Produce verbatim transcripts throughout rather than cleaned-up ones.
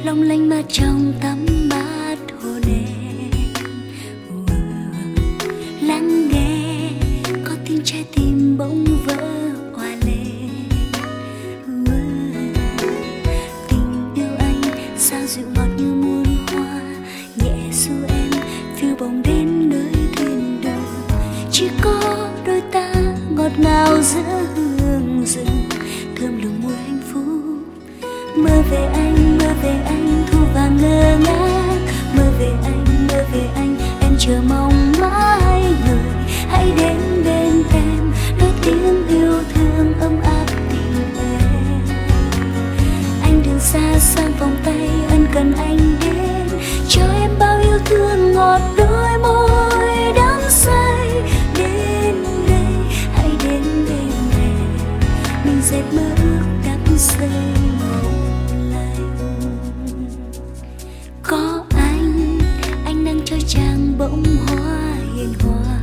long lanh mà trong tắm mát hồ đêm. Lắng nghe có tiếng trái tim bỗng vỡ òa lên. Tình yêu anh sao dịu ngọt như muôn hoa, nhẹ du em phiêu bồng đến nơi thiên đường. Chỉ có đôi ta ngọt ngào giữa hương rừng, thơm lừng mùi hạnh phúc. Mơ về anh, mơ về anh, thu vàng ngơ ngác. Mơ về anh, mơ về anh, em chờ mong mãi người. Hãy đến bên em, nói tiếng yêu thương ấm áp tình em. Anh đừng xa sang vòng tay, ân cần anh đến, cho em bao yêu thương ngọt đôi môi đắm say. Đến đây, hãy đến bên em, mình dệt mơ ước đắm say. Có anh, anh đang cho chàng bông hoa hiền hòa.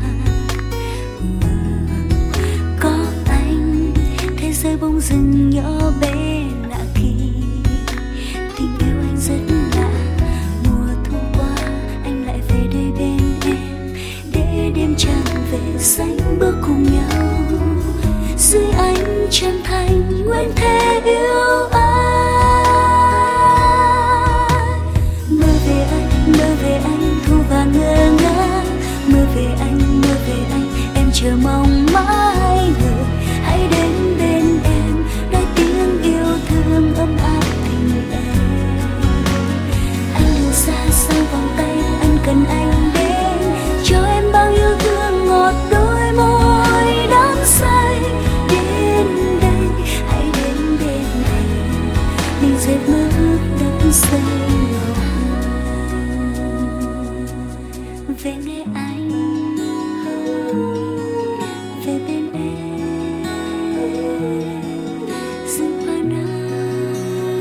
Có anh, thế giới bỗng dừng nhỏ bé lạ kỳ. Tình yêu anh rất lạ, mùa thu qua anh lại về đây bên em, để đêm trăng về xanh bước cùng nhau. Dưới ánh trăng thanh nguyện thề yêu anh. Mơ về anh, thu vàng ngơ ngác. Mơ về anh, mơ về anh, em chờ mong mãi người. Hãy đến bên em, nói tiếng yêu thương ấm áp tình em. Anh đừng xa sang vòng tay, anh cần anh đến, cho em bao yêu thương ngọt đôi môi đắm say. Đến đây, hãy đến bên em, mình dệt mơ ước đắm say. Về nghe anh, về bên em, rừng hoa nắng.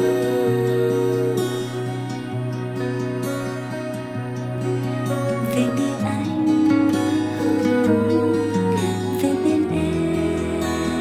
Về nghe anh, về bên em,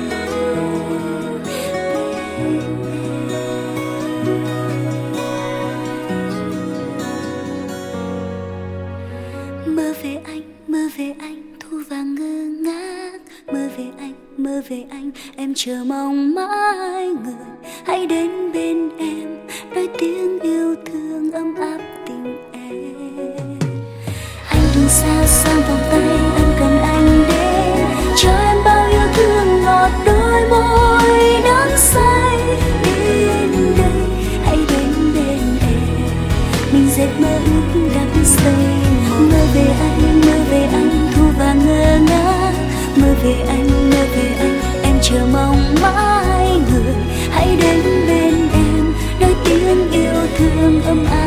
mơ về anh, mơ về anh, thu vàng ngơ ngác. Mơ về anh, mơ về anh, em chờ mong mãi người. Hãy đến bên em, nói tiếng yêu thương ấm áp tình em. Anh đừng xa sang vòng tay, anh cần anh đến, cho em bao yêu thương ngọt đôi môi đắm say. Đến đây, hãy đến bên em, mình dệt mơ ước đắm say. Mơ về anh, mơ về anh, thu vàng ngơ ngác. Mơ về anh, mơ về anh, em chờ mong mãi người. Hãy đến bên em, nói tiếng yêu thương ấm áp.